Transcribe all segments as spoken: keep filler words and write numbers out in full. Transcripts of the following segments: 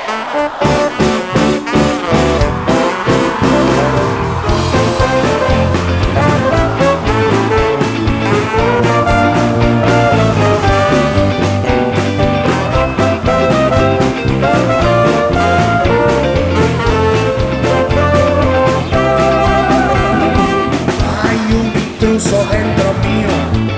Dentro mío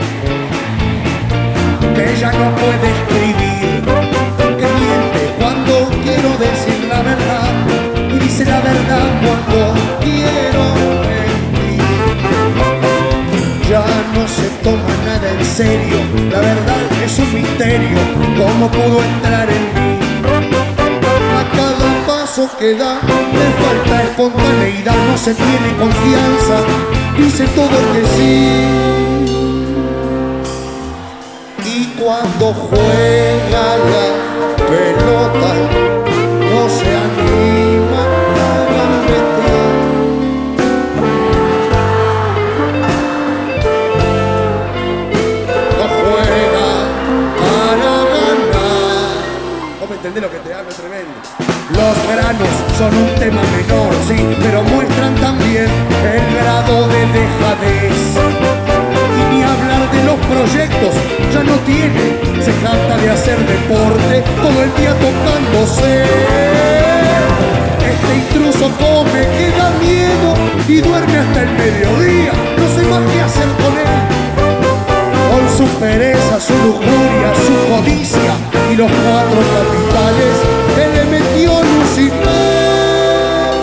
que ya no puede escribir, que miente cuando quiero decir la verdad y dice la verdad cuando quiero mentir. Ya no se toma nada en serio, la verdad es un misterio cómo pudo entrar en mí. A cada paso que da le falta espontaneidad, no se tiene confianza, dice todo que sí. Y cuando juega la pelota no se anima a gambetear. No juega para ganar. ¿Vos me entendés lo que te hablo? Es tremendo. Los granos son un tema menor, sí, pero muestran también el grado de dejadez. Y ni hablar de los proyectos, ya no tiene, se jacta de hacer deporte, todo el día tocándose. Este intruso come, que da miedo y duerme hasta el mediodía, no sé más qué hacer con él. Con su pereza, su lujuria, su codicia y los cuatro capitales que le metió Lucifer.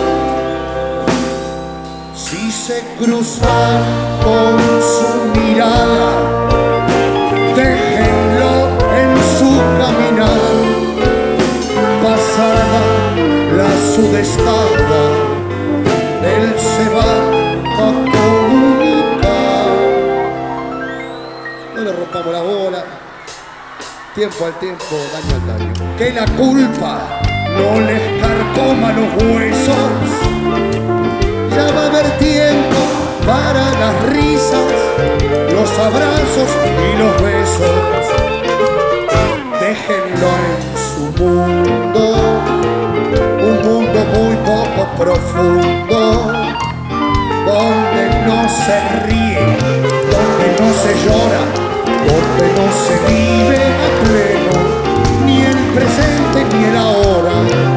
Si se cruzan con su mirada, déjenlo en su caminar. Pasada la sudestada, él se va a comunicar. No le rompamos la bola. Tiempo al tiempo, daño al daño. Que la culpa no les carcoma los huesos. Ya va a haber tiempo para las risas, los abrazos y los besos. Déjenlo en su mundo, un mundo muy poco profundo, donde no se ríe, donde no se llora, donde no se vive a pleno, ni el presente ni el ahora.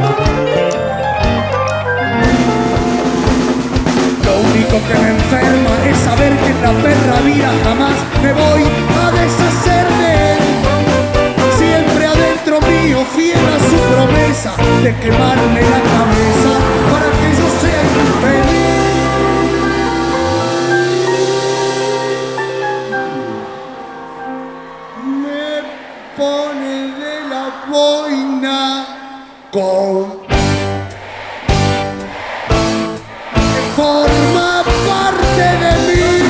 Lo único que me enferma es saber que en la perra vida jamás me voy a deshacer de él. Siempre adentro mío, fiel a su promesa de quemarme la cabeza para que yo sea infeliz. Pone de la boina con que forma parte de mí.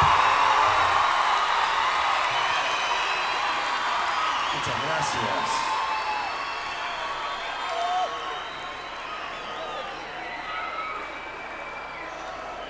Muchas gracias.